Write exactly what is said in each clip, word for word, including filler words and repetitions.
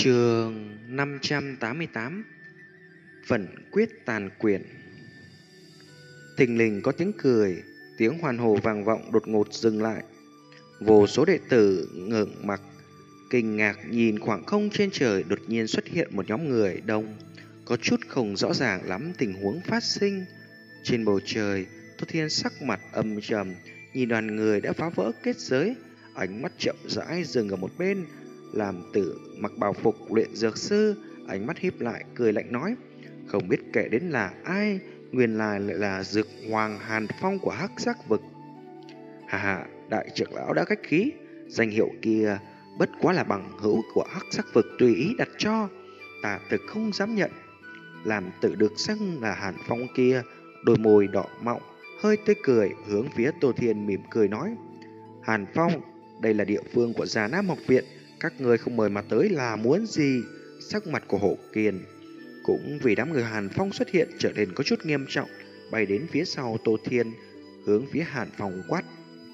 Chương năm trăm tám mươi tám. Vận quyết tàn quyền. Thình lình có tiếng cười, tiếng hoan hô vang vọng đột ngột dừng lại. Vô số đệ tử ngẩng mặt kinh ngạc nhìn khoảng không trên trời, đột nhiên xuất hiện một nhóm người đông, có chút không rõ ràng lắm tình huống phát sinh. Trên bầu trời, Tô Thiên sắc mặt âm trầm, nhìn đoàn người đã phá vỡ kết giới, ánh mắt chậm rãi dừng ở một bên. Làm tử mặc bào phục luyện dược sư, ánh mắt híp lại cười lạnh nói: không biết kẻ đến là ai, nguyên lai lại là Dược Hoàng Hàn Phong của Hắc Giác Vực. Hà hà, đại trưởng lão đã khách khí, danh hiệu kia bất quá là bằng hữu của Hắc Giác Vực tùy ý đặt cho, ta thực không dám nhận. Làm tự được xưng là Hàn Phong kia, đôi môi đỏ mọng hơi tươi cười, hướng phía Tô Thiên mỉm cười nói: Hàn Phong, đây là địa phương của Già Nam Học Viện, các người không mời mà tới là muốn gì? Sắc mặt của Hổ Kiền cũng vì đám người Hàn Phong xuất hiện trở nên có chút nghiêm trọng, bay đến phía sau Tô Thiên, hướng phía Hàn Phong quát: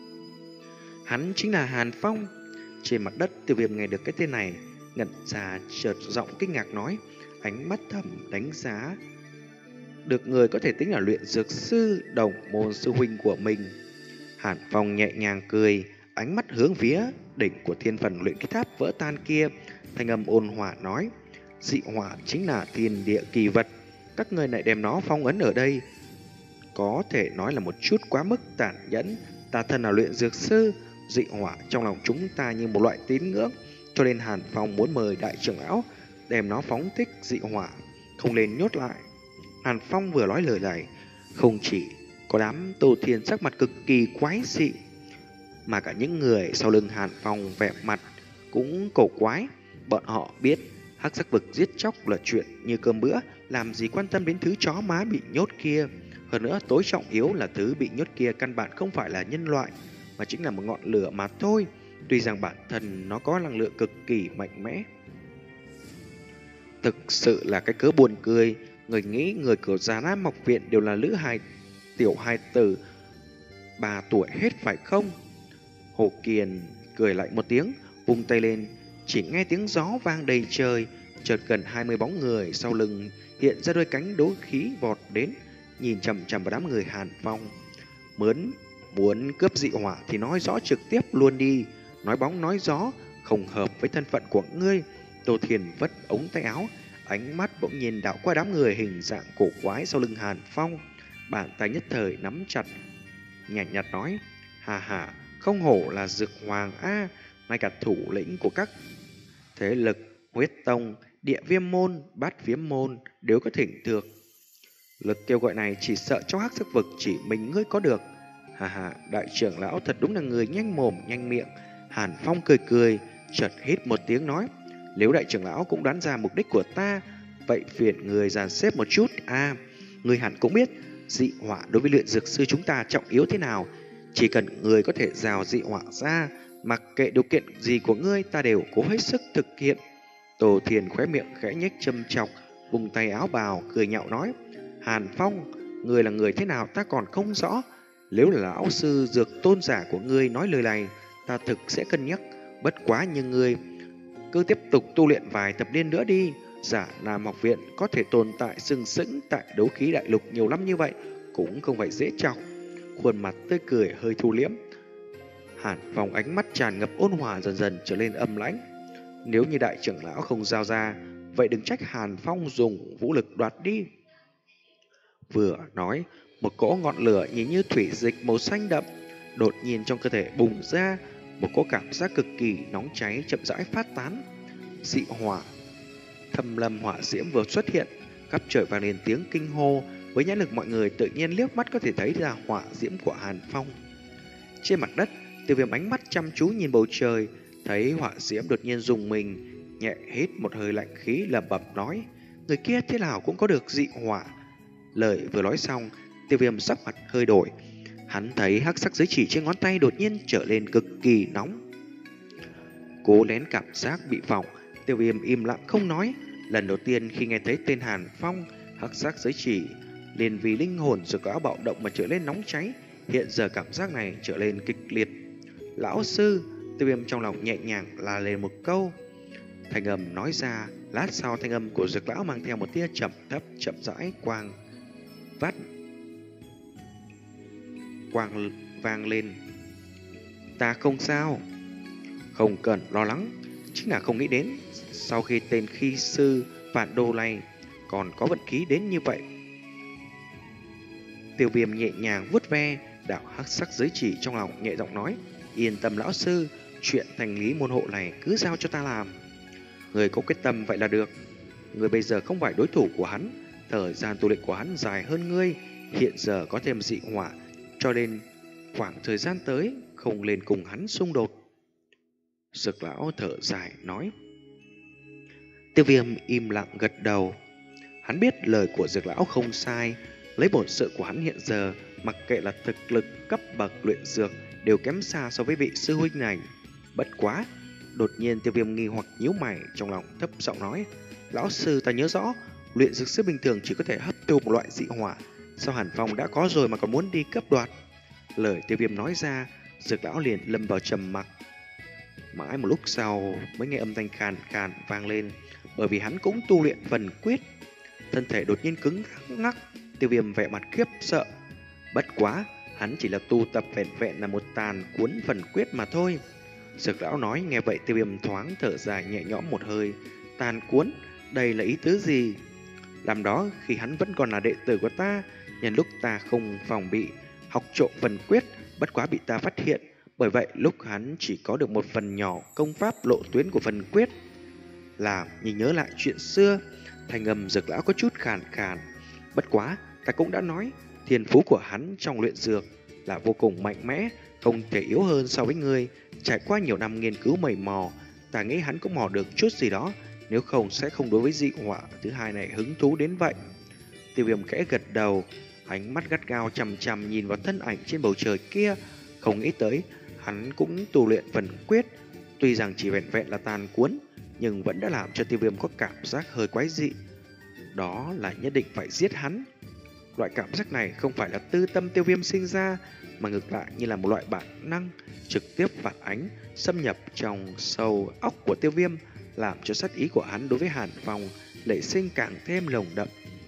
hắn chính là Hàn Phong. Trên mặt đất, Tiêu Viêm nghe được cái tên này, ngẩn ra, chợt giọng kinh ngạc nói, ánh mắt thầm đánh giá được người có thể tính là luyện dược sư, đồng môn sư huynh của mình. Hàn Phong nhẹ nhàng cười, ánh mắt hướng phía đỉnh của thiên phần luyện khí tháp vỡ tan kia, thanh âm ôn hòa nói: dị hỏa chính là thiên địa kỳ vật, các người lại đem nó phong ấn ở đây, có thể nói là một chút quá mức tàn nhẫn. Ta thân là luyện dược sư, dị hỏa trong lòng chúng ta như một loại tín ngưỡng, cho nên Hàn Phong muốn mời đại trưởng lão đem nó phóng thích dị hỏa, không nên nhốt lại. Hàn Phong vừa nói lời này, không chỉ có đám Tô Thiên sắc mặt cực kỳ quái dị, mà cả những người sau lưng Hàn Phong vẻ mặt cũng cổ quái. Bọn họ biết Hắc Giác Vực giết chóc là chuyện như cơm bữa, làm gì quan tâm đến thứ chó má bị nhốt kia. Hơn nữa tối trọng yếu là thứ bị nhốt kia căn bản không phải là nhân loại, mà chính là một ngọn lửa mà thôi. Tuy rằng bản thân nó có năng lượng cực kỳ mạnh mẽ. Thực sự là cái cớ buồn cười. Người nghĩ người của Già Nam Học Viện đều là lữ hài tiểu hài tử ba tuổi hết phải không? Hồ Kiền cười lạnh một tiếng, vung tay lên, chỉ nghe tiếng gió vang đầy trời, chợt gần hai mươi bóng người sau lưng hiện ra đôi cánh đấu khí vọt đến, nhìn chằm chằm vào đám người Hàn Phong. Mướn muốn cướp dị hỏa thì nói rõ trực tiếp luôn đi, nói bóng nói gió không hợp với thân phận của ngươi. Tô Thiền vất ống tay áo, ánh mắt bỗng nhiên đảo qua đám người hình dạng cổ quái sau lưng Hàn Phong, bàn tay nhất thời nắm chặt, nhàn nhạt nói: hà hà, không hổ là Dược Hoàng a, ngay cả thủ lĩnh của các thế lực Huyết Tông, Địa Viêm môn, Bát Viêm môn đều có thỉnh thược. Lực kêu gọi này chỉ sợ trong Hắc Giác Vực chỉ mình ngươi có được. Hà hà, đại trưởng lão thật đúng là người nhanh mồm nhanh miệng. Hàn Phong cười cười, chợt hít một tiếng nói: nếu đại trưởng lão cũng đoán ra mục đích của ta, vậy phiền người dàn xếp một chút. A, à, người hẳn cũng biết dị hỏa đối với luyện dược sư chúng ta trọng yếu thế nào. Chỉ cần người có thể rào dị hỏa ra, mặc kệ điều kiện gì của ngươi, ta đều cố hết sức thực hiện. Tô Thiền khóe miệng khẽ nhếch châm chọc, vùng tay áo bào cười nhạo nói: Hàn Phong, người là người thế nào ta còn không rõ. Nếu là lão sư dược tôn giả của ngươi nói lời này, ta thực sẽ cân nhắc. Bất quá như ngươi cứ tiếp tục tu luyện vài thập niên nữa đi. Giả Nam Học Viện có thể tồn tại sừng sững tại đấu khí đại lục nhiều năm như vậy cũng không phải dễ chọc. Khuôn mặt tươi cười hơi thu liễm, Hàn Phong ánh mắt tràn ngập ôn hòa dần dần trở lên âm lãnh. Nếu như đại trưởng lão không giao ra, vậy đừng trách Hàn Phong dùng vũ lực đoạt đi. Vừa nói, một cỗ ngọn lửa nhìn như thủy dịch màu xanh đậm đột nhiên trong cơ thể bùng ra, một cỗ cảm giác cực kỳ nóng cháy chậm rãi phát tán. Dị hỏa, thâm lâm hỏa diễm vừa xuất hiện, khắp trời vang lên tiếng kinh hô. Với nhãn lực mọi người tự nhiên liếc mắt có thể thấy ra hỏa diễm của Hàn Phong. Trên mặt đất, Tiêu Viêm ánh mắt chăm chú nhìn bầu trời, thấy hỏa diễm đột nhiên rùng mình, nhẹ hít một hơi lạnh khí lẩm bẩm nói: người kia thế nào cũng có được dị hỏa. Lời vừa nói xong, Tiêu Viêm sắc mặt hơi đổi. Hắn thấy hắc sắc giới chỉ trên ngón tay đột nhiên trở lên cực kỳ nóng. Cố nén cảm giác bị vọng, Tiêu Viêm im lặng không nói. Lần đầu tiên khi nghe thấy tên Hàn Phong, hắc sắc giới chỉ liền vì linh hồn dược áo bạo động mà trở lên nóng cháy. Hiện giờ cảm giác này trở lên kịch liệt. Lão sư, Tiêu Viêm trong lòng nhẹ nhàng là lên một câu. Thanh âm nói ra, lát sau thanh âm của Dược lão mang theo một tia chậm thấp chậm rãi quang vắt quang vang lên. Ta không sao, không cần lo lắng, chính là không nghĩ đến sau khi tên khi sư vạn đô này còn có vận khí đến như vậy. Tiêu Viêm nhẹ nhàng vuốt ve đạo hắc sắc giới chỉ trong lòng, nhẹ giọng nói: yên tâm lão sư, chuyện thành lý môn hộ này cứ giao cho ta làm. Người có quyết tâm vậy là được. Người bây giờ không phải đối thủ của hắn, thời gian tu luyện của hắn dài hơn ngươi, hiện giờ có thêm dị hỏa, cho nên khoảng thời gian tới không lên cùng hắn xung đột. Dược lão thở dài nói. Tiêu Viêm im lặng gật đầu. Hắn biết lời của Dược lão không sai, lấy bổn sự của hắn hiện giờ, mặc kệ là thực lực cấp bậc luyện dược đều kém xa so với vị sư huynh này. Bất quá, đột nhiên Tiêu Viêm nghi hoặc nhíu mày, trong lòng thấp giọng nói: lão sư, ta nhớ rõ luyện dược sư bình thường chỉ có thể hấp thu một loại dị hỏa, sao Hàn Phong đã có rồi mà còn muốn đi cấp đoạt? Lời Tiêu Viêm nói ra, Dược lão liền lâm vào trầm mặc. Mãi một lúc sau mới nghe âm thanh khàn khàn vang lên, bởi vì hắn cũng tu luyện phần quyết. Thân thể đột nhiên cứng ngắc, Tiêu Viêm vẻ mặt khiếp sợ. Bất quá, hắn chỉ là tu tập vẹn vẹn là một tàn cuốn phần quyết mà thôi. Dược lão nói nghe vậy, Tiêu Viêm thoáng thở dài nhẹ nhõm một hơi. Tàn cuốn, đây là ý tứ gì? Làm đó khi hắn vẫn còn là đệ tử của ta, nhân lúc ta không phòng bị học trộm phần quyết, bất quá bị ta phát hiện. Bởi vậy lúc hắn chỉ có được một phần nhỏ công pháp lộ tuyến của phần quyết. Làm nhìn nhớ lại chuyện xưa, thanh âm Dược lão có chút khàn khàn. Bất quá, ta cũng đã nói, thiên phú của hắn trong luyện dược là vô cùng mạnh mẽ, không thể yếu hơn so với ngươi. Trải qua nhiều năm nghiên cứu mày mò, ta nghĩ hắn cũng mò được chút gì đó, nếu không sẽ không đối với dị hỏa thứ hai này hứng thú đến vậy. Tiêu Viêm khẽ gật đầu, ánh mắt gắt gao chằm chằm nhìn vào thân ảnh trên bầu trời kia, không nghĩ tới hắn cũng tu luyện phần quyết, tuy rằng chỉ vẹn vẹn là tàn cuốn, nhưng vẫn đã làm cho Tiêu Viêm có cảm giác hơi quái dị. Đó là nhất định phải giết hắn. Loại cảm giác này không phải là tư tâm Tiêu Viêm sinh ra, mà ngược lại như là một loại bản năng trực tiếp phản ánh, xâm nhập trong sâu óc của Tiêu Viêm, làm cho sát ý của hắn đối với Hàn Phong nảy sinh càng thêm lồng đậm.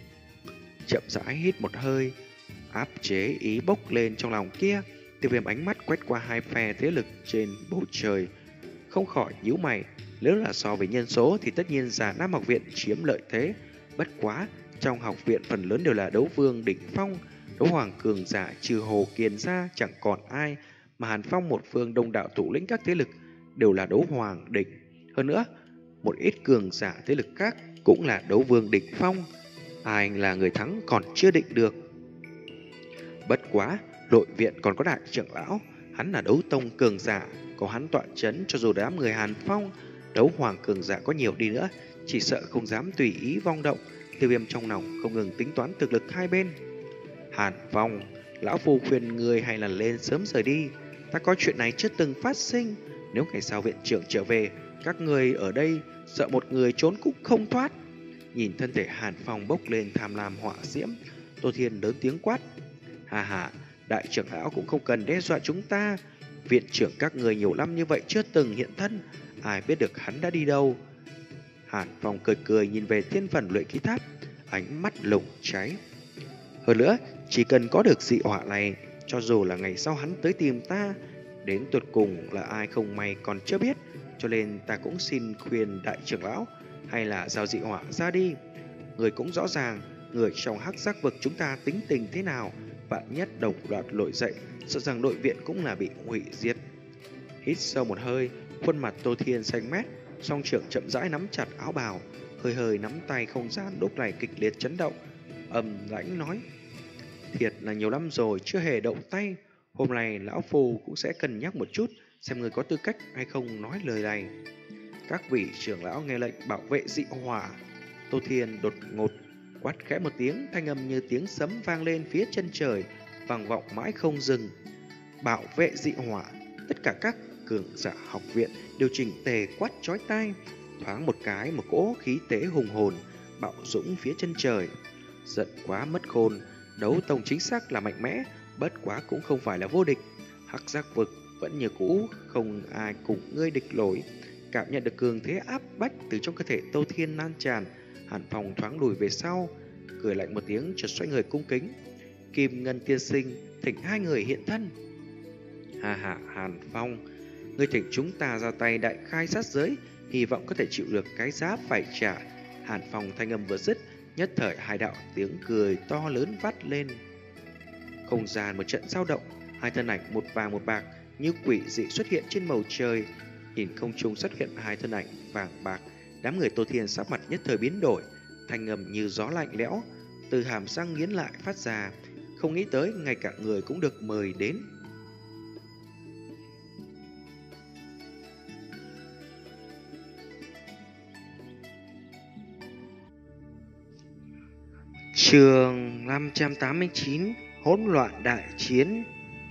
Chậm rãi hít một hơi, áp chế ý bốc lên trong lòng kia, Tiêu Viêm ánh mắt quét qua hai phe thế lực trên bầu trời, không khỏi nhíu mày. Nếu là so với nhân số thì tất nhiên Già Nam học viện chiếm lợi thế. Bất quá, trong học viện phần lớn đều là đấu vương đỉnh phong, đấu hoàng cường giả trừ Hồ Kiền ra chẳng còn ai, mà Hàn Phong một phương đông đạo thủ lĩnh các thế lực đều là đấu hoàng đỉnh. Hơn nữa, một ít cường giả thế lực khác cũng là đấu vương đỉnh phong. Ai là người thắng còn chưa định được. Bất quá, nội viện còn có đại trưởng lão, hắn là đấu tông cường giả, có hắn tọa chấn, cho dù đám người Hàn Phong đấu hoàng cường giả có nhiều đi nữa, chỉ sợ không dám tùy ý vong động. Tiêu Viêm trong lòng không ngừng tính toán thực lực hai bên. Hàn Phong, lão phu khuyên người hay là lên sớm rời đi, ta có chuyện này chưa từng phát sinh. Nếu ngày sau viện trưởng trở về, các người ở đây sợ một người trốn cũng không thoát. Nhìn thân thể Hàn Phong bốc lên tham lam họa diễm, Tô Thiên lớn tiếng quát: hà hà, đại trưởng lão cũng không cần đe dọa chúng ta. Viện trưởng các người nhiều năm như vậy chưa từng hiện thân, ai biết được hắn đã đi đâu. Hàn Phong cười cười nhìn về thiên phần luyện khí tháp, ánh mắt lùng cháy. Hơn nữa, chỉ cần có được dị hỏa này, cho dù là ngày sau hắn tới tìm ta, đến tuyệt cùng là ai không may còn chưa biết. Cho nên ta cũng xin khuyên đại trưởng lão, hay là giao dị hỏa ra đi. Người cũng rõ ràng, người trong hắc giác vực chúng ta tính tình thế nào, vạn nhất đồng loạt nổi dậy, sợ rằng nội viện cũng là bị hủy diệt. Hít sâu một hơi, khuôn mặt Tô Thiên xanh mét, song trưởng chậm rãi nắm chặt áo bào, hơi hơi nắm tay, không gian lúc này kịch liệt chấn động. Âm lãnh nói: thiệt là nhiều năm rồi chưa hề động tay, hôm nay lão phu cũng sẽ cân nhắc một chút, xem người có tư cách hay không nói lời này. Các vị trưởng lão nghe lệnh bảo vệ dị hỏa. Tô Thiên đột ngột quát khẽ một tiếng, thanh âm như tiếng sấm vang lên phía chân trời, vang vọng mãi không dừng. Bảo vệ dị hỏa. Tất cả các cường giả học viện đều chỉnh tề quát chói tai. Thoáng một cái, một cỗ khí tế hùng hồn bạo dũng phía chân trời. Giận quá mất khôn, đấu tông chính xác là mạnh mẽ, bất quá cũng không phải là vô địch. Hắc giác vực vẫn như cũ, không ai cùng ngươi địch nổi. Cảm nhận được cường thế áp bách từ trong cơ thể Tô Thiên lan tràn, Hàn Phong thoáng lùi về sau, cười lạnh một tiếng chợt xoay người cung kính. Kim Ngân tiên sinh, thỉnh hai người hiện thân. Hà hà Hàn Phong, người thỉnh chúng ta ra tay đại khai sát giới, hy vọng có thể chịu được cái giá phải trả. Hàn Phong thanh âm vừa dứt, nhất thời hai đạo tiếng cười to lớn vắt lên. Không gian một trận dao động, hai thân ảnh một vàng một bạc như quỷ dị xuất hiện trên bầu trời. Nhìn không trung xuất hiện hai thân ảnh vàng bạc, đám người Tô Thiên sắc mặt nhất thời biến đổi, thanh âm như gió lạnh lẽo từ hàm răng nghiến lại phát ra, không nghĩ tới ngay cả người cũng được mời đến. Chương năm trăm tám mươi chín, hỗn loạn đại chiến.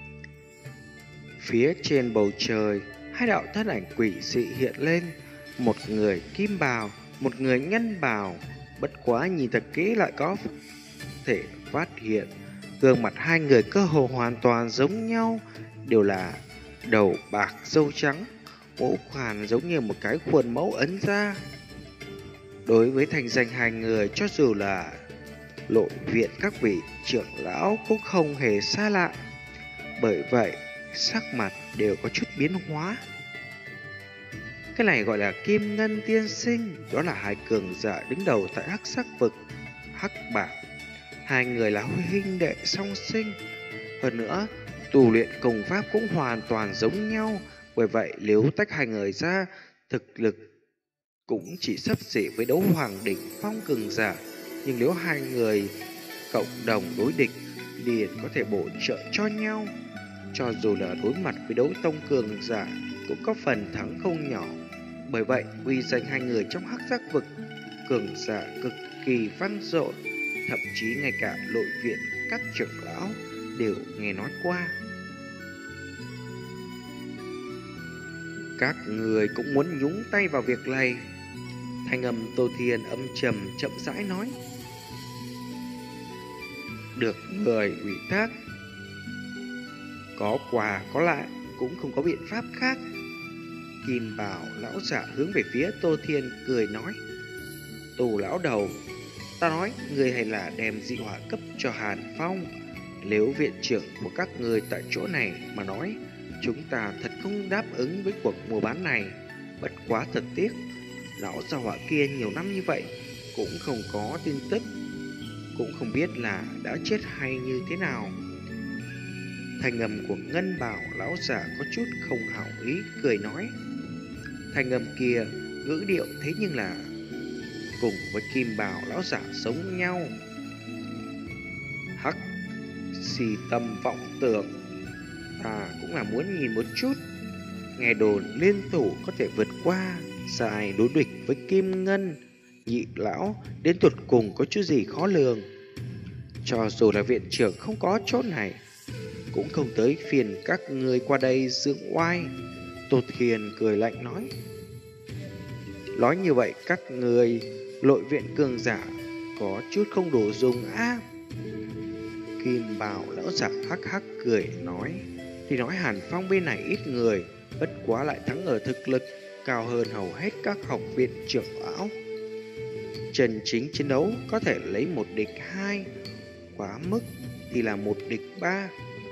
Phía trên bầu trời, hai đạo thân ảnh quỷ dị hiện lên, một người kim bào, một người ngân bào. Bất quá nhìn thật kỹ lại có thể phát hiện gương mặt hai người cơ hồ hoàn toàn giống nhau, đều là đầu bạc râu trắng, ngũ quan giống như một cái khuôn mẫu ấn ra. Đối với thành danh hai người, cho dù là Nội viện các vị trưởng lão cũng không hề xa lạ, bởi vậy sắc mặt đều có chút biến hóa. Cái này gọi là Kim Ngân tiên sinh, đó là hai cường giả đứng đầu tại Hắc Sắc vực Hắc Bảng. Hai người là huynh đệ song sinh, hơn nữa tu luyện công pháp cũng hoàn toàn giống nhau, bởi vậy nếu tách hai người ra, thực lực cũng chỉ xấp xỉ với đấu hoàng đỉnh phong cường giả. Nhưng nếu hai người cộng đồng đối địch, liền có thể bổ trợ cho nhau. Cho dù là đối mặt với đấu tông cường giả, cũng có phần thắng không nhỏ. Bởi vậy, uy danh hai người trong Hắc Giác vực cường giả cực kỳ vang dội, thậm chí ngay cả nội viện các trưởng lão đều nghe nói qua. Các người cũng muốn nhúng tay vào việc này. Thanh âm Tô Thiên âm trầm chậm rãi nói. Được người ủy thác, có quà có lại, cũng không có biện pháp khác. Kim Bảo lão giả hướng về phía Tô Thiên cười nói. Tù lão đầu, ta nói người hay là đem dị hỏa cấp cho Hàn Phong. Nếu viện trưởng của các người tại chỗ này mà nói, chúng ta thật không đáp ứng với cuộc mua bán này. Bất quá thật tiếc, lão gia hỏa kia nhiều năm như vậy cũng không có tin tức, cũng không biết là đã chết hay như thế nào. Thanh âm của Ngân Bảo lão giả có chút không hảo ý, cười nói. Thanh âm kia ngữ điệu thế nhưng là cùng với Kim Bảo lão giả giống nhau. Hắc xì tâm vọng tưởng, ta cũng là muốn nhìn một chút. Nghe đồn liên thủ có thể vượt qua dài đối địch với Kim Ngân nhị lão, đến tuột cùng có chút gì khó lường. Cho dù là viện trưởng không có chỗ này, cũng không tới phiền các người qua đây dưỡng oai. Tô Thiên cười lạnh nói. Nói như vậy các người nội viện cường giả có chút không đủ dùng á. Kim Bảo lão giả hắc hắc cười nói. Thì nói Hàn Phong bên này ít người, bất quá lại thắng ở thực lực, cao hơn hầu hết các học viện trưởng lão. Chân chính chiến đấu có thể lấy một địch hai, quá mức thì là một địch ba.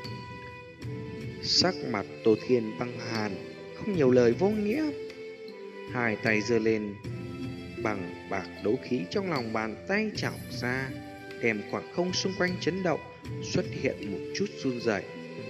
Sắc mặt Tô Thiên băng hàn, không nhiều lời vô nghĩa. Hai tay giơ lên, bằng bạc đấu khí trong lòng bàn tay chảo ra, đem khoảng không xung quanh chấn động, xuất hiện một chút run rẩy.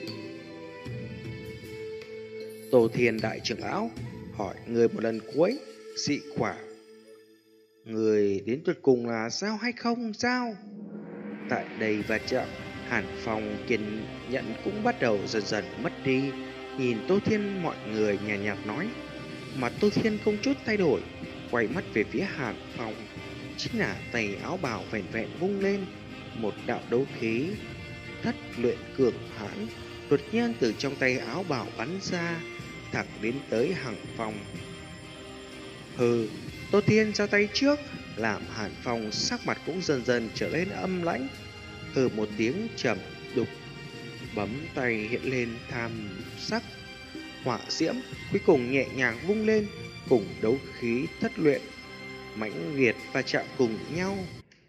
Tô Thiên đại trưởng lão hỏi người một lần cuối, dị quả người đến tuyệt cùng là sao hay không sao? Tại đây va chạm, Hàn Phong kiên nhẫn cũng bắt đầu dần dần mất đi. Nhìn Tô Thiên, mọi người nhàn nhạt, nhạt nói, mà Tô Thiên không chút thay đổi, quay mắt về phía Hàn Phong. Chính là tay áo bào vẹn vẹn vung lên, một đạo đấu khí thất luyện cường hãn đột nhiên từ trong tay áo bào bắn ra, thẳng đến tới Hàn Phong. Hừ, Tô Thiên ra tay trước, làm Hàn Phong sắc mặt cũng dần dần trở nên âm lãnh. Hừ một tiếng trầm đục, bấm tay hiện lên tham sắc hỏa diễm, cuối cùng nhẹ nhàng vung lên, cùng đấu khí thất luyện mãnh liệt va chạm cùng nhau.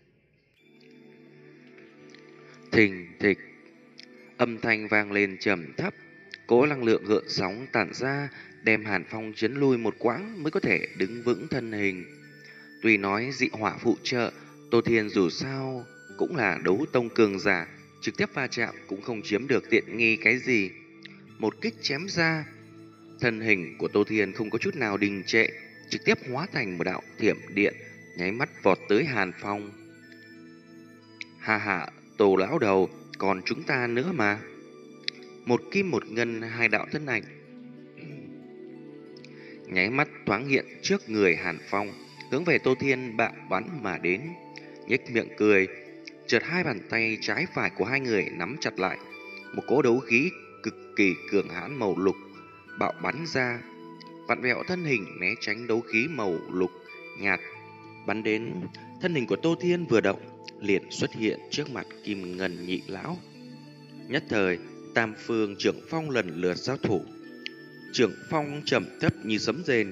Thình thịch, âm thanh vang lên trầm thấp, cỗ năng lượng gợn sóng tản ra, đem Hàn Phong chấn lui một quãng mới có thể đứng vững thân hình. Tuy nói dị hỏa phụ trợ, Tô Thiên dù sao cũng là đấu tông cường giả, trực tiếp va chạm cũng không chiếm được tiện nghi cái gì. Một kích chém ra, thân hình của Tô Thiên không có chút nào đình trệ, trực tiếp hóa thành một đạo thiểm điện, nháy mắt vọt tới Hàn Phong. Ha ha, Tô lão đầu, còn chúng ta nữa mà. Một kim một ngân, hai đạo thân ảnh nháy mắt thoáng hiện trước người Hàn Phong, hướng về Tô Thiên bạo bắn mà đến. Nhếch miệng cười, chợt hai bàn tay trái phải của hai người nắm chặt lại, một cỗ đấu khí cực kỳ cường hãn màu lục bạo bắn ra, vặn vẹo thân hình né tránh đấu khí màu lục nhạt bắn đến. Thân hình của Tô Thiên vừa động liền xuất hiện trước mặt Kim Ngân nhị lão. Nhất thời tam phương trưởng phong lần lượt giao thủ. Trưởng phong trầm thấp như sấm rền,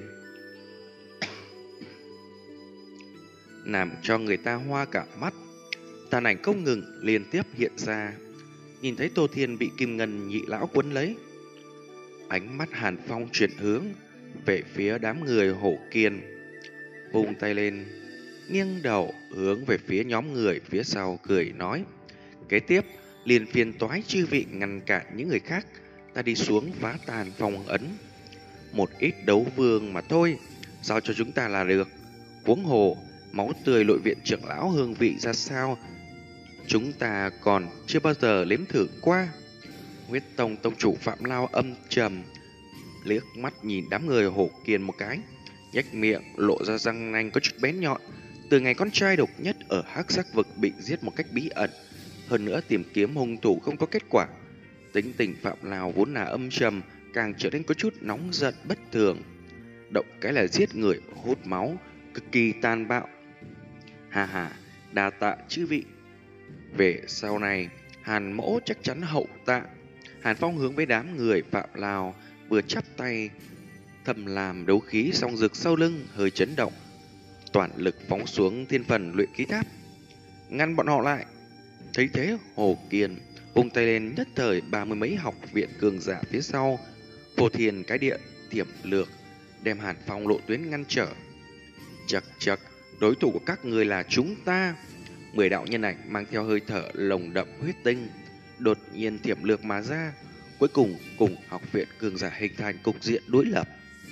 làm cho người ta hoa cả mắt. Tàn ảnh không ngừng liên tiếp hiện ra. Nhìn thấy Tô Thiên bị Kim Ngân nhị lão quấn lấy, ánh mắt Hàn Phong chuyển hướng về phía đám người Hổ Kiên, vung tay lên, nghiêng đầu hướng về phía nhóm người phía sau cười nói: kế tiếp liền phiền toái chư vị ngăn cản những người khác, ta đi xuống phá tàn phong ấn. Một ít đấu vương mà thôi, giao cho chúng ta là được. Huống hồ máu tươi nội viện trưởng lão hương vị ra sao, chúng ta còn chưa bao giờ nếm thử qua. Huyết Tông tông chủ Phạm Lao âm trầm liếc mắt nhìn đám người Hổ Kiên một cái, nhếch miệng lộ ra răng nanh có chút bén nhọn. Từ ngày con trai độc nhất ở Hắc Sắc vực bị giết một cách bí ẩn, hơn nữa tìm kiếm hung thủ không có kết quả, tính tình Phạm Lao vốn là âm trầm càng trở nên có chút nóng giận bất thường, động cái là giết người hút máu, cực kỳ tàn bạo. Hà hà, đa tạ chư vị. Về sau này Hàn mỗ chắc chắn hậu tạ. Hàn Phong hướng với đám người Phạm Lao vừa chắp tay thầm làm đấu khí song rực sau lưng hơi chấn động, toàn lực phóng xuống thiên phần luyện khí tháp, ngăn bọn họ lại. Thấy thế Hồ Kiền vung tay lên, nhất thời ba mươi mấy học viện cường giả phía sau phô thiên cái địa thiểm lược đem Hàn Phong lộ tuyến ngăn trở. Chậc chậc, đối thủ của các người là chúng ta. Mười đạo nhân ảnh mang theo hơi thở lồng đậm huyết tinh đột nhiên thiểm lược mà ra, cuối cùng cùng học viện cường giả hình thành cục diện đối lập.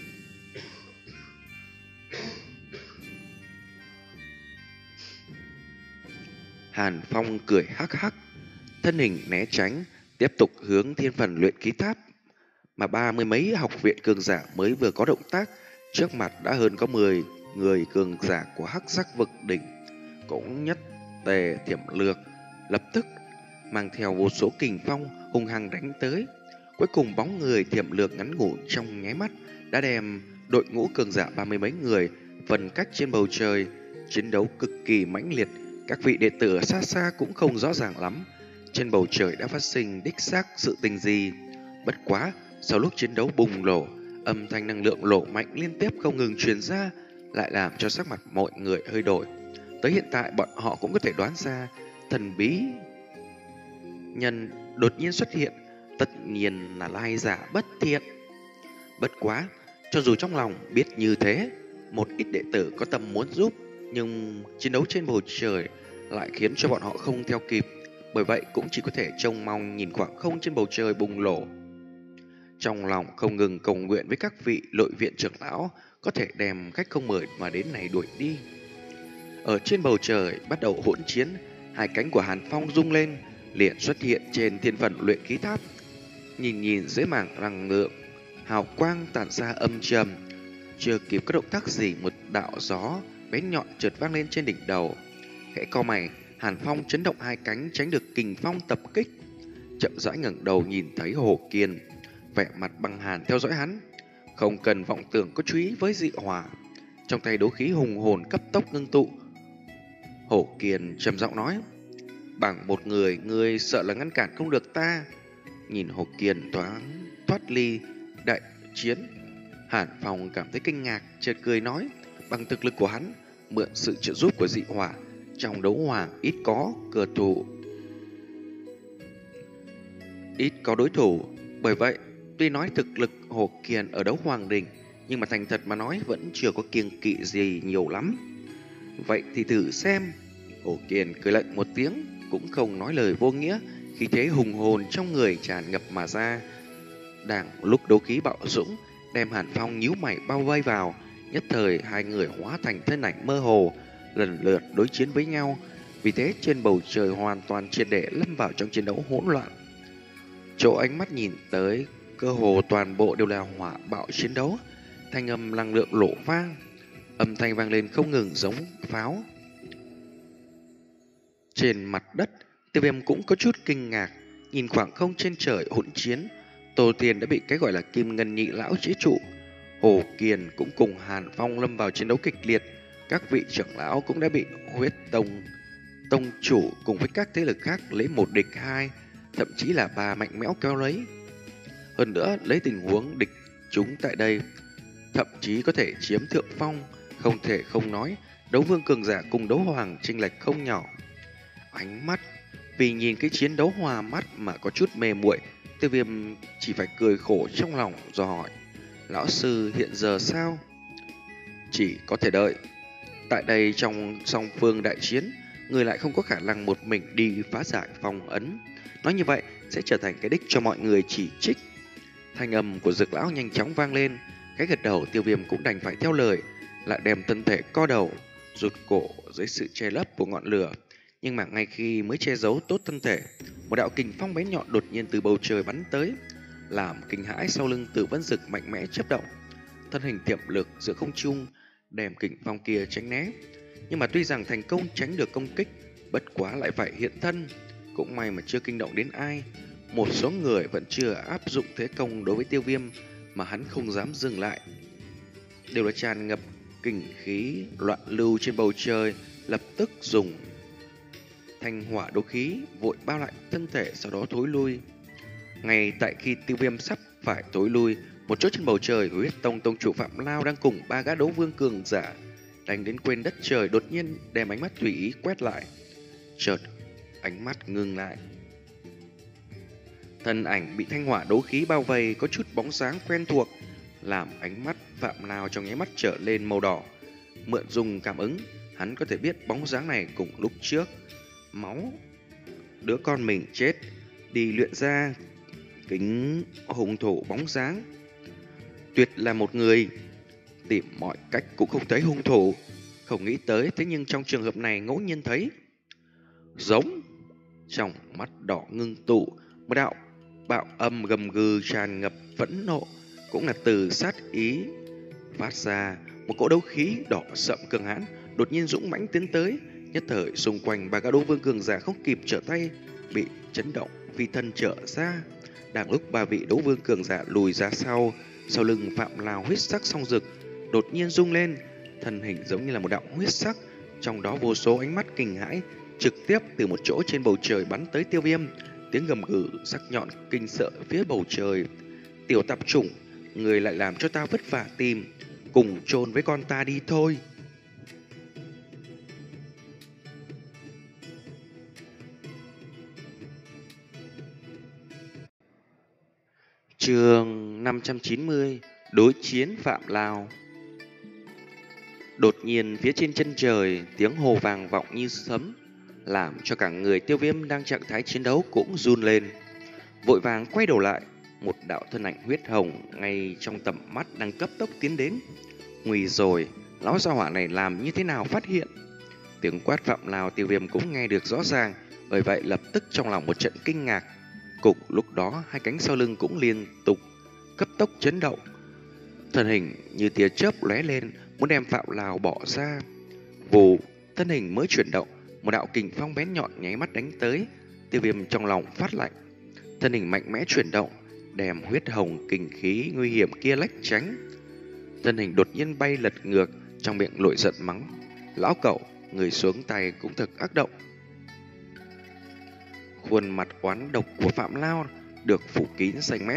Hàn Phong cười hắc hắc, thân hình né tránh, tiếp tục hướng thiên phần luyện khí tháp. Mà ba mươi mấy học viện cường giả mới vừa có động tác, trước mặt đã hơn có mười người cường giả của Hắc Sắc vực đỉnh cũng nhất tề thiểm lược, lập tức mang theo vô số kình phong hung hăng đánh tới. Cuối cùng bóng người thiểm lược ngắn ngủn trong nháy mắt đã đem đội ngũ cường giả ba mươi mấy người phân cách trên bầu trời. Chiến đấu cực kỳ mãnh liệt, các vị đệ tử ở xa xa cũng không rõ ràng lắm trên bầu trời đã phát sinh đích xác sự tình gì. Bất quá sau lúc chiến đấu bùng nổ, âm thanh năng lượng nổ mạnh liên tiếp không ngừng truyền ra, lại làm cho sắc mặt mọi người hơi đổi. Tới hiện tại bọn họ cũng có thể đoán ra thần bí nhân đột nhiên xuất hiện tất nhiên là lai giả bất thiện. Bất quá, cho dù trong lòng biết như thế, một ít đệ tử có tâm muốn giúp, nhưng chiến đấu trên bầu trời lại khiến cho bọn họ không theo kịp, bởi vậy cũng chỉ có thể trông mong nhìn khoảng không trên bầu trời bùng nổ. Trong lòng không ngừng cầu nguyện với các vị nội viện trưởng lão có thể đem khách không mời mà đến này đuổi đi. Ở trên bầu trời bắt đầu hỗn chiến, hai cánh của Hàn Phong rung lên, liền xuất hiện trên thiên phần luyện khí tháp. Nhìn nhìn dưới mảng năng lượng, hào quang tản ra âm trầm, chưa kịp có động tác gì, một đạo gió bén nhọn chợt vang lên trên đỉnh đầu. Khẽ cau mày, Hàn Phong chấn động hai cánh tránh được kình phong tập kích, chậm rãi ngẩng đầu nhìn thấy Hồ Kiên, vẻ mặt băng hàn theo dõi hắn. Không cần vọng tưởng có chú ý với dị hỏa, trong tay đấu khí hùng hồn cấp tốc ngưng tụ. Hồ Kiên trầm giọng nói: bằng một người, ngươi sợ là ngăn cản không được ta. Nhìn Hồ Kiên thoáng thoát ly đại chiến, Hàn Phong cảm thấy kinh ngạc, chợt cười nói, bằng thực lực của hắn, mượn sự trợ giúp của dị hỏa, trong đấu hoàng ít có cờ thủ, ít có đối thủ. Bởi vậy, tuy nói thực lực Hồ Kiền ở đấu hoàng đỉnh, nhưng mà thành thật mà nói vẫn chưa có kiêng kỵ gì nhiều lắm. Vậy thì thử xem. Hồ Kiền cười lạnh một tiếng, cũng không nói lời vô nghĩa, khí thế hùng hồn trong người tràn ngập mà ra. Đang lúc đấu khí bạo dũng, đem Hàn Phong nhíu mày bao vây vào, nhất thời hai người hóa thành thân ảnh mơ hồ, lần lượt đối chiến với nhau. Vì thế trên bầu trời hoàn toàn triệt để lâm vào trong chiến đấu hỗn loạn. Chỗ ánh mắt nhìn tới, cơ hồ toàn bộ đều là hỏa bạo chiến đấu, thanh âm năng lượng lộ vang, âm thanh vang lên không ngừng giống pháo. Trên mặt đất, Tiêu Viêm cũng có chút kinh ngạc, nhìn khoảng không trên trời hỗn chiến, Tô Tiên đã bị cái gọi là Kim Ngân Nhị lão chế trụ, Hồ Kiền cũng cùng Hàn Phong lâm vào chiến đấu kịch liệt, các vị trưởng lão cũng đã bị Huyết Tông tông chủ cùng với các thế lực khác lấy một địch hai, thậm chí là ba mạnh mẽ kéo lấy. Hơn nữa, lấy tình huống địch chúng tại đây, thậm chí có thể chiếm thượng phong, không thể không nói, đấu vương cường giả cùng đấu hoàng chênh lệch không nhỏ. Ánh mắt, vì nhìn cái chiến đấu hòa mắt mà có chút mê muội, Tiêu Viêm chỉ phải cười khổ trong lòng do hỏi, lão sư hiện giờ sao? Chỉ có thể đợi. Tại đây trong song phương đại chiến, người lại không có khả năng một mình đi phá giải phong ấn. Nói như vậy sẽ trở thành cái đích cho mọi người chỉ trích. Thanh âm của Dực lão nhanh chóng vang lên, cái gật đầu Tiêu Viêm cũng đành phải theo lời, lại đem thân thể co đầu, rụt cổ dưới sự che lấp của ngọn lửa. Nhưng mà ngay khi mới che giấu tốt thân thể, một đạo kình phong bén nhọn đột nhiên từ bầu trời bắn tới, làm kinh hãi sau lưng Tử Vân Dực mạnh mẽ chớp động, thân hình tiệm lực giữa không trung, đem kình phong kia tránh né. Nhưng mà tuy rằng thành công tránh được công kích, bất quá lại phải hiện thân, cũng may mà chưa kinh động đến ai. Một số người vẫn chưa áp dụng thế công đối với Tiêu Viêm, mà hắn không dám dừng lại, đều là tràn ngập kình khí loạn lưu trên bầu trời, lập tức dùng thanh hỏa đấu khí vội bao lại thân thể, sau đó thối lui. Ngay tại khi Tiêu Viêm sắp phải thối lui, một chỗ trên bầu trời, Huyết Tông tông chủ Phạm Lao đang cùng ba gã đấu vương cường giả đánh đến quên đất trời, đột nhiên đem ánh mắt tùy ý quét lại. Chợt ánh mắt ngưng lại, thân ảnh bị thanh hỏa đấu khí bao vây có chút bóng sáng quen thuộc, làm ánh mắt Phạm Lao trong nháy mắt trở lên màu đỏ. Mượn dùng cảm ứng, hắn có thể biết bóng dáng này cùng lúc trước máu đứa con mình chết đi luyện ra kính hùng thủ bóng dáng. Tuyệt là một người tìm mọi cách cũng không thấy hung thủ, không nghĩ tới thế nhưng trong trường hợp này ngẫu nhiên thấy. Giống, trong mắt đỏ ngưng tụ, một đạo bạo âm gầm gừ tràn ngập phẫn nộ, cũng là từ sát ý phát ra. Một cỗ đấu khí đỏ sậm cường hãn đột nhiên dũng mãnh tiến tới, nhất thời xung quanh ba gã đấu vương cường giả không kịp trở tay, bị chấn động phi thân trở ra. Đang lúc ba vị đấu vương cường giả lùi ra sau, sau lưng Phạm Lao huyết sắc song rực đột nhiên rung lên, thân hình giống như là một đạo huyết sắc, trong đó vô số ánh mắt kinh hãi trực tiếp từ một chỗ trên bầu trời bắn tới Tiêu Viêm. Tiếng gầm gừ sắc nhọn kinh sợ phía bầu trời. Tiểu tạp chủng, người lại làm cho ta vất vả tìm, cùng chôn với con ta đi thôi. Chương năm trăm chín mươi, đối chiến Phạm Lao. Đột nhiên phía trên chân trời, tiếng hô vang vọng như sấm, làm cho cả người Tiêu Viêm đang trạng thái chiến đấu cũng run lên. Vội vàng quay đầu lại, một đạo thân ảnh huyết hồng ngay trong tầm mắt đang cấp tốc tiến đến. Nguy rồi, lão gia hỏa này làm như thế nào phát hiện? Tiếng quát Phạm Lao Tiêu Viêm cũng nghe được rõ ràng, bởi vậy lập tức trong lòng một trận kinh ngạc. Cùng lúc đó, hai cánh sau lưng cũng liên tục cấp tốc chấn động, thân hình như tia chớp lóe lên, muốn đem Phạm Lao bỏ ra. Vù, thân hình mới chuyển động, một đạo kình phong bén nhọn nháy mắt đánh tới. Tiêu Viêm trong lòng phát lạnh, thân hình mạnh mẽ chuyển động, đem huyết hồng kình khí nguy hiểm kia lách tránh. Thân hình đột nhiên bay lật ngược, trong miệng nổi giận mắng: lão cẩu, người xuống tay cũng thật ác động. Khuôn mặt oán độc của Phạm Lao được phủ kín xanh mét,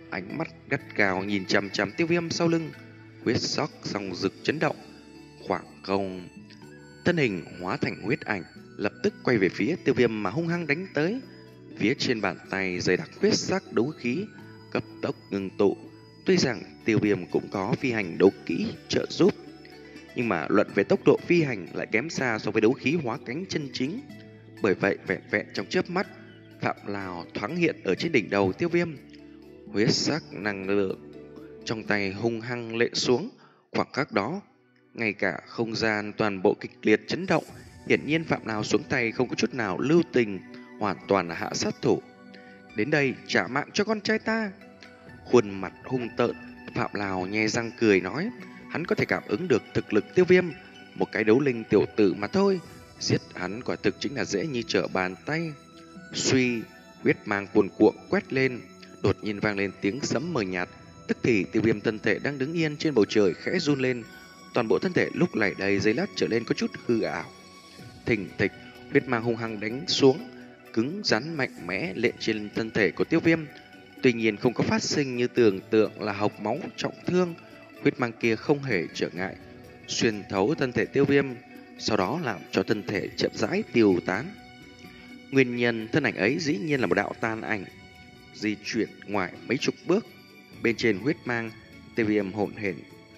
ánh mắt gắt gao nhìn chằm chằm Tiêu Viêm sau lưng. Huyết sắc song rực chấn động, khoảng không thân hình hóa thành huyết ảnh, lập tức quay về phía Tiêu Viêm mà hung hăng đánh tới. Phía trên bàn tay dày đặc huyết sắc đấu khí cấp tốc ngưng tụ. Tuy rằng Tiêu Viêm cũng có phi hành đấu kỹ trợ giúp, nhưng mà luận về tốc độ phi hành lại kém xa so với đấu khí hóa cánh chân chính. Bởi vậy vẹn vẹn trong chớp mắt, Phạm Lào thoáng hiện ở trên đỉnh đầu Tiêu Viêm. Huyết sắc năng lượng trong tay hung hăng lệ xuống. Khoảng khắc đó, ngay cả không gian toàn bộ kịch liệt chấn động. Hiển nhiên Phạm Lào xuống tay không có chút nào lưu tình, hoàn toàn là hạ sát thủ. Đến đây trả mạng cho con trai ta. Khuôn mặt hung tợn, Phạm Lào nhe răng cười nói, hắn có thể cảm ứng được thực lực Tiêu Viêm, một cái đấu linh tiểu tử mà thôi, giết hắn quả thực chính là dễ như trở bàn tay. Suy, huyết mang cuồn cuộn quét lên, đột nhiên vang lên tiếng sấm mờ nhạt, tức thì Tiêu Viêm thân thể đang đứng yên trên bầu trời khẽ run lên, toàn bộ thân thể lúc lay đầy giây lát trở lên có chút hư ảo. Thình thịch, huyết mang hung hăng đánh xuống, cứng rắn mạnh mẽ lệ trên thân thể của Tiêu Viêm. Tuy nhiên không có phát sinh như tưởng tượng là hộc máu trọng thương, huyết mang kia không hề trở ngại, xuyên thấu thân thể Tiêu Viêm, sau đó làm cho thân thể chậm rãi tiêu tán. Nguyên nhân thân ảnh ấy dĩ nhiên là một đạo tan ảnh, di chuyển ngoài mấy chục bước. Bên trên huyết mang, Tiêu Viêm hổn hển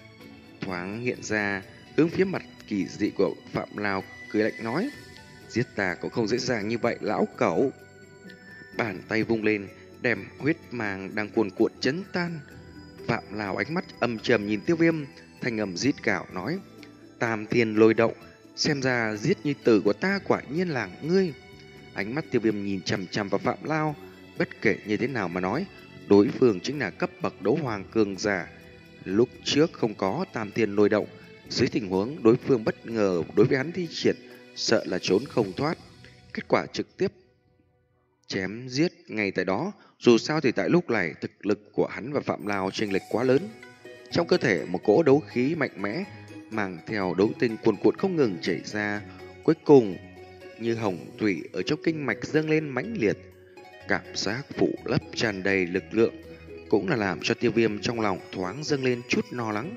thoáng hiện ra, hướng phía mặt kỳ dị của Phạm Lào cười lạnh nói, giết ta cũng không dễ dàng như vậy lão cẩu. Bàn tay vung lên, đem huyết mang đang cuồn cuộn chấn tan. Phạm Lào ánh mắt âm trầm nhìn Tiêu Viêm, thanh âm rít gào nói, tam thiên lôi động, xem ra giết nhi tử của ta quả nhiên là ngươi. Ánh mắt Tiêu Viêm nhìn chằm chằm vào Phạm Lao, bất kể như thế nào mà nói, đối phương chính là cấp bậc đấu hoàng cường giả. Lúc trước không có tam thiên lôi động, dưới tình huống đối phương bất ngờ đối với hắn thi triển, sợ là trốn không thoát. Kết quả trực tiếp chém giết ngay tại đó. Dù sao thì tại lúc này thực lực của hắn và Phạm Lao chênh lệch quá lớn. Trong cơ thể một cỗ đấu khí mạnh mẽ mang theo đấu tinh cuồn cuộn không ngừng chảy ra, cuối cùng như hồng thủy ở trong kinh mạch dâng lên mãnh liệt. Cảm giác phủ lấp tràn đầy lực lượng cũng là làm cho Tiêu Viêm trong lòng thoáng dâng lên chút lo lắng.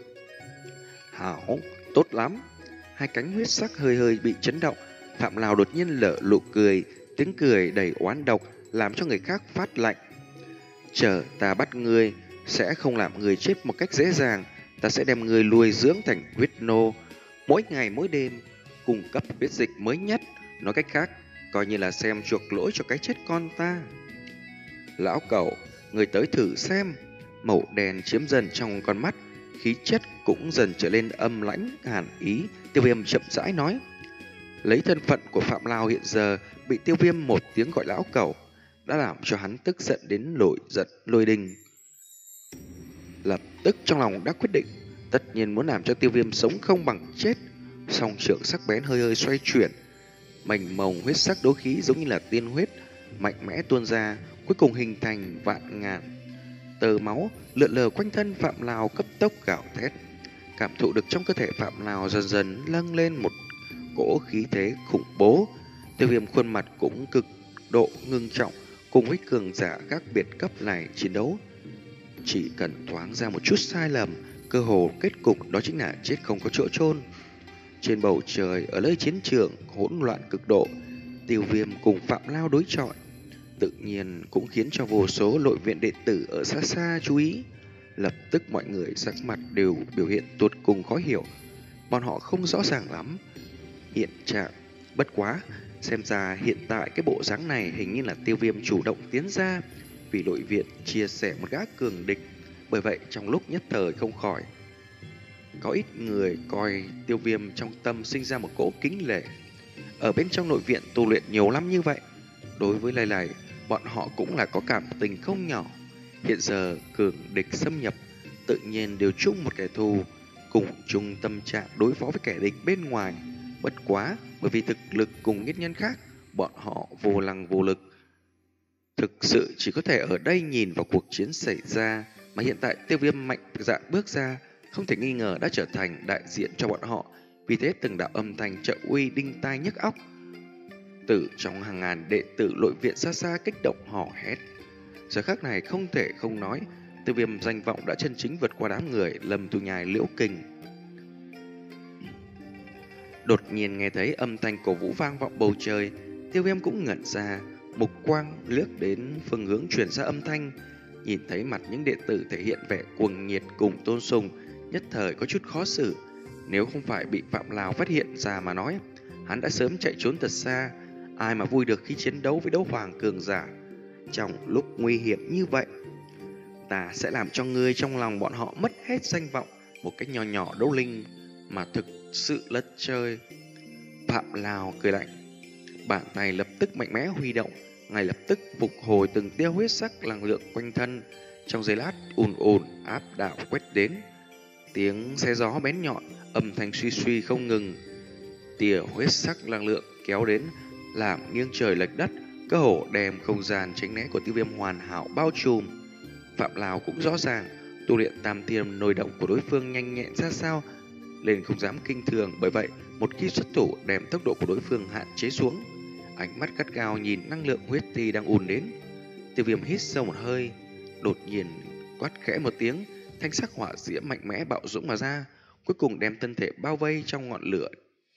Hảo, tốt lắm. Hai cánh huyết sắc hơi hơi bị chấn động. Phạm Lào đột nhiên lở nụ cười, tiếng cười đầy oán độc làm cho người khác phát lạnh. Chờ ta bắt ngươi, sẽ không làm người chết một cách dễ dàng. Ta sẽ đem người nuôi dưỡng thành huyết nô, mỗi ngày mỗi đêm cung cấp huyết dịch mới nhất. Nói cách khác, coi như là xem chuộc lỗi cho cái chết con ta. Lão cẩu, người tới thử xem. Màu đen chiếm dần trong con mắt, khí chất cũng dần trở lên âm lãnh hàn ý. Tiêu Viêm chậm rãi nói. Lấy thân phận của Phạm Lao hiện giờ, bị Tiêu Viêm một tiếng gọi lão cẩu đã làm cho hắn tức giận đến nổi giận lôi đình. Lập tức trong lòng đã quyết định, tất nhiên muốn làm cho Tiêu Viêm sống không bằng chết. Song trượng sắc bén hơi hơi xoay chuyển, mênh mông huyết sắc đấu khí giống như là tiên huyết mạnh mẽ tuôn ra, cuối cùng hình thành vạn ngàn tờ máu lượn lờ quanh thân Phạm Lào, cấp tốc gào thét. Cảm thụ được trong cơ thể Phạm Lào dần dần nâng lên một cỗ khí thế khủng bố. Tiêu Viêm khuôn mặt cũng cực độ ngưng trọng, cùng với cường giả các biệt cấp này chiến đấu, chỉ cần thoáng ra một chút sai lầm, cơ hồ kết cục đó chính là chết không có chỗ chôn. Trên bầu trời, ở nơi chiến trường hỗn loạn cực độ, Tiêu Viêm cùng Phạm Lao đối chọi, tự nhiên cũng khiến cho vô số nội viện đệ tử ở xa xa chú ý. Lập tức mọi người sắc mặt đều biểu hiện tột cùng khó hiểu, bọn họ không rõ ràng lắm hiện trạng. Bất quá, xem ra hiện tại cái bộ dáng này hình như là Tiêu Viêm chủ động tiến ra vì nội viện chia sẻ một gã cường địch. Bởi vậy trong lúc nhất thời không khỏi có ít người coi Tiêu Viêm trong tâm sinh ra một cỗ kính lệ. Ở bên trong nội viện tu luyện nhiều năm như vậy, đối với Lai Lai, bọn họ cũng là có cảm tình không nhỏ. Hiện giờ cường địch xâm nhập, tự nhiên đều chung một kẻ thù, cùng chung tâm trạng đối phó với kẻ địch bên ngoài. Bất quá, bởi vì thực lực cùng nguyên nhân khác, bọn họ vô năng vô lực. Thực sự chỉ có thể ở đây nhìn vào cuộc chiến xảy ra, mà hiện tại Tiêu Viêm mạnh dạn bước ra, không thể nghi ngờ đã trở thành đại diện cho bọn họ. Vì thế từng đạo âm thanh trợ uy đinh tai nhức óc. Từ trong hàng ngàn đệ tử nội viện xa xa kích động hò hét. Giờ khắc này không thể không nói, Tiêu Viêm danh vọng đã chân chính vượt qua đám người Lâm Tu Nhai Liễu Kình. Đột nhiên nghe thấy âm thanh cổ vũ vang vọng bầu trời, Tiêu Viêm cũng ngẩn ra, mục quang liếc đến phương hướng truyền ra âm thanh, nhìn thấy mặt những đệ tử thể hiện vẻ cuồng nhiệt cùng tôn sùng, nhất thời có chút khó xử. Nếu không phải bị Phạm Lào phát hiện ra mà nói, hắn đã sớm chạy trốn thật xa. Ai mà vui được khi chiến đấu với đấu hoàng cường giả trong lúc nguy hiểm như vậy. Ta sẽ làm cho ngươi trong lòng bọn họ mất hết danh vọng, một cách nhỏ nhỏ đấu linh mà thực sự lất chơi. Phạm Lào cười lạnh, bàn tay lập tức mạnh mẽ huy động, ngay lập tức phục hồi từng tia huyết sắc năng lượng quanh thân. Trong giây lát ùn ùn áp đạo quét đến, tiếng xe gió bén nhọn, âm thanh suy suy không ngừng. Tia huyết sắc năng lượng kéo đến, làm nghiêng trời lệch đất, cơ hồ đem không gian tránh né của Tiêu Viêm hoàn hảo bao trùm. Phạm Lào cũng rõ ràng, tu luyện tam tiêm nồi động của đối phương nhanh nhẹn ra sao, nên không dám kinh thường. Bởi vậy, một khi xuất thủ đem tốc độ của đối phương hạn chế xuống. Ánh mắt gắt gao nhìn năng lượng huyết ti đang ùn đến. Tiêu Viêm hít sâu một hơi, đột nhiên quát khẽ một tiếng, thanh sắc hỏa diễm mạnh mẽ bạo dũng mà ra, cuối cùng đem thân thể bao vây trong ngọn lửa.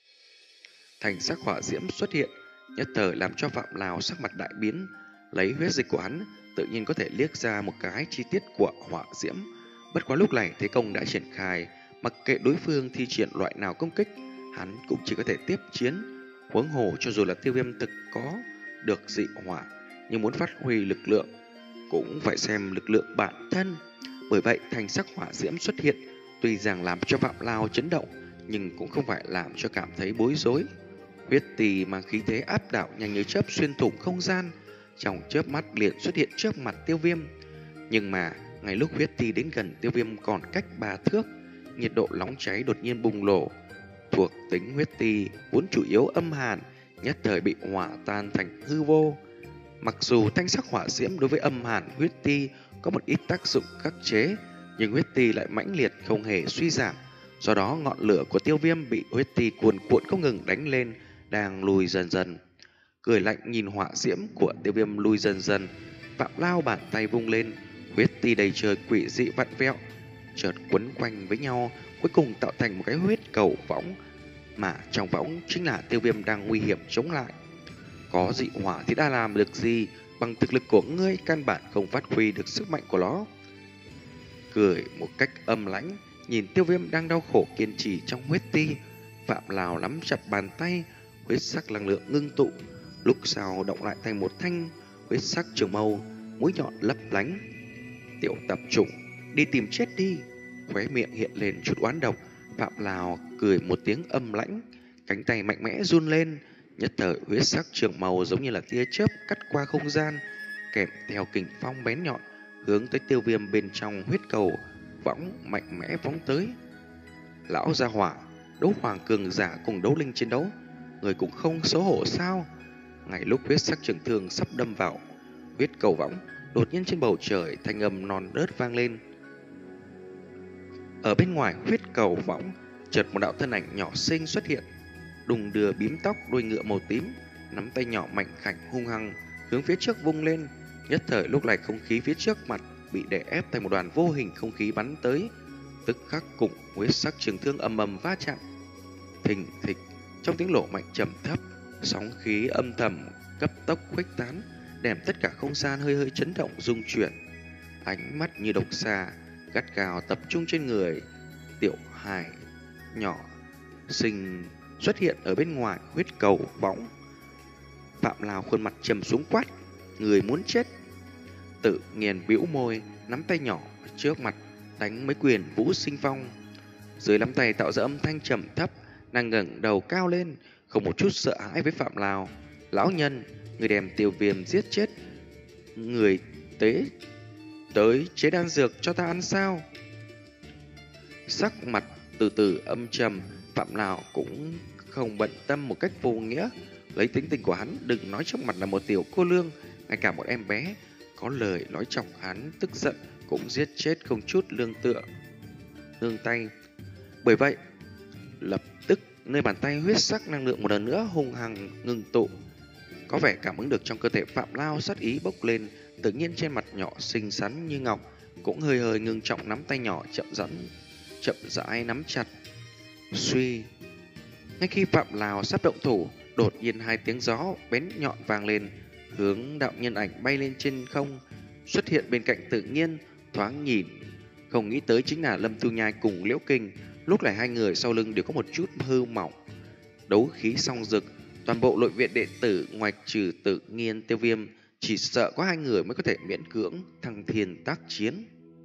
Thanh sắc hỏa diễm xuất hiện, nhất thời làm cho Phạm Lào sắc mặt đại biến. Lấy huyết dịch của hắn, tự nhiên có thể liếc ra một cái chi tiết của hỏa diễm. Bất quá lúc này thế công đã triển khai, mặc kệ đối phương thi triển loại nào công kích, hắn cũng chỉ có thể tiếp chiến. Huống hồ cho dù là Tiêu Viêm thực có được dị hỏa, nhưng muốn phát huy lực lượng cũng phải xem lực lượng bản thân. Bởi vậy thành sắc hỏa diễm xuất hiện, tuy rằng làm cho Phạm Lào chấn động, nhưng cũng không phải làm cho cảm thấy bối rối. Huyết tỳ mang khí thế áp đảo nhanh như chớp xuyên thủng không gian, trong chớp mắt liền xuất hiện trước mặt Tiêu Viêm. Nhưng mà ngay lúc huyết tỳ đến gần Tiêu Viêm còn cách ba thước, nhiệt độ nóng cháy đột nhiên bùng nổ. Thuộc tính huyết tỳ vốn chủ yếu âm hàn, nhất thời bị hỏa tan thành hư vô. Mặc dù thanh sắc hỏa diễm đối với âm hàn huyết ti có một ít tác dụng khắc chế, nhưng huyết ti lại mãnh liệt không hề suy giảm. Do đó ngọn lửa của Tiêu Viêm bị huyết ti cuồn cuộn không ngừng đánh lên, đang lùi dần dần. Cười lạnh nhìn hỏa diễm của Tiêu Viêm lùi dần dần, Phạm Lao bàn tay vung lên, huyết ti đầy trời quỷ dị vặn vẹo, chợt quấn quanh với nhau, cuối cùng tạo thành một cái huyết cầu võng, mà trong võng chính là Tiêu Viêm đang nguy hiểm chống lại. Có dị hỏa thì đã làm được gì, bằng thực lực của ngươi căn bản không phát huy được sức mạnh của nó. Cười một cách âm lãnh, nhìn Tiêu Viêm đang đau khổ kiên trì trong huyết ti, Phạm Lào nắm chặt bàn tay, huyết sắc năng lượng ngưng tụ, lúc sau động lại thành một thanh huyết sắc trường mâu, mũi nhọn lấp lánh. Tiểu tập chủng, đi tìm chết đi. Khóe miệng hiện lên chút oán độc, Phạm Lào cười một tiếng âm lãnh, cánh tay mạnh mẽ run lên, nhất thời huyết sắc trường màu giống như là tia chớp cắt qua không gian, kèm theo kình phong bén nhọn hướng tới Tiêu Viêm bên trong huyết cầu võng mạnh mẽ phóng tới. Lão gia hỏa, đấu hoàng cường giả cùng đấu linh chiến đấu, người cũng không xấu hổ sao? Ngay lúc huyết sắc trường thương sắp đâm vào huyết cầu võng, đột nhiên trên bầu trời thanh âm non nớt vang lên. Ở bên ngoài huyết cầu võng, chợt một đạo thân ảnh nhỏ xinh xuất hiện, đùng đưa bím tóc đuôi ngựa màu tím, nắm tay nhỏ mạnh khảnh hung hăng hướng phía trước vung lên. Nhất thời lúc này không khí phía trước mặt bị đè ép thành một đoàn vô hình không khí bắn tới, tức khắc cùng huyết sắc trường thương ầm ầm va chạm. Thình thịch, trong tiếng nổ mạnh trầm thấp, sóng khí âm thầm cấp tốc khuếch tán, đem tất cả không gian hơi hơi chấn động rung chuyển. Ánh mắt như độc xà gắt gao tập trung trên người tiểu hài nhỏ xinh xuất hiện ở bên ngoài huyết cầu võng. Phạm Lào khuôn mặt trầm xuống quát, người muốn chết. Tự nghiền bĩu môi, nắm tay nhỏ trước mặt đánh mấy quyền vũ sinh phong. Dưới nắm tay tạo ra âm thanh trầm thấp, nàng ngẩng đầu cao lên, không một chút sợ hãi với Phạm Lào. Lão nhân, người đem Tiêu Viêm giết chết, người tế tới chế đan dược cho ta ăn sao? Sắc mặt từ từ âm trầm, Phạm Lào cũng không bận tâm một cách vô nghĩa. Lấy tính tình của hắn, đừng nói trước mặt là một tiểu cô lương, ngay cả một em bé có lời nói chọc hắn tức giận cũng giết chết không chút lương tựa nương tay. Bởi vậy lập tức nơi bàn tay huyết sắc năng lượng một lần nữa hung hăng ngưng tụ. Có vẻ cảm ứng được trong cơ thể Phạm Lao sát ý bốc lên, Tự nhiên trên mặt nhỏ xinh xắn như ngọc cũng hơi hơi ngưng trọng, nắm tay nhỏ chậm dẫn chậm rãi nắm chặt. Suy, ngay khi Phạm Lào sắp động thủ, đột nhiên hai tiếng gió bén nhọn vang lên, hướng đạo nhân ảnh bay lên trên không, xuất hiện bên cạnh Tự Nhiên. Thoáng nhìn, không nghĩ tới chính là Lâm Tu Nhai cùng Liễu Kinh. Lúc này hai người sau lưng đều có một chút hư mỏng, đấu khí song rực. Toàn bộ nội viện đệ tử ngoài trừ Tự Nhiên, Tiêu Viêm, chỉ sợ có hai người mới có thể miễn cưỡng thăng thiên tác chiến.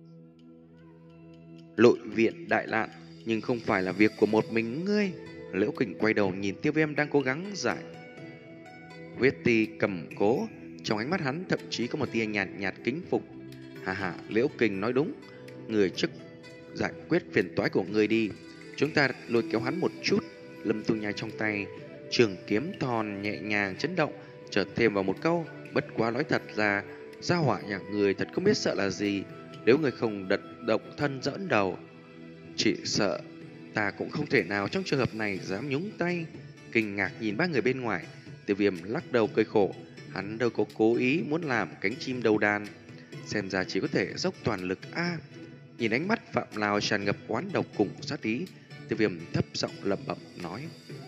Nội viện đại nạn, nhưng không phải là việc của một mình ngươi. Liễu Kình quay đầu nhìn Tiêu Viêm đang cố gắng giải huyết ti cầm cố, trong ánh mắt hắn thậm chí có một tia nhạt nhạt kính phục. Hà hà, Liễu Kình nói đúng, người trước giải quyết phiền toái của người đi, chúng ta lôi kéo hắn một chút. Lâm Tu Nhai trong tay trường kiếm thon nhẹ nhàng chấn động, chợt thêm vào một câu: bất quá nói thật ra, gia hỏa nhà người thật không biết sợ là gì. Nếu người không đật động thân dẫn đầu, chỉ sợ ta cũng không thể nào trong trường hợp này dám nhúng tay. Kinh ngạc nhìn ba người bên ngoài, Tiêu Viêm lắc đầu cười khổ, hắn đâu có cố ý muốn làm cánh chim đầu đàn, xem ra chỉ có thể dốc toàn lực a. À, nhìn ánh mắt Phạm Lào tràn ngập oán độc cùng sát ý, Tiêu Viêm thấp giọng lẩm bẩm nói: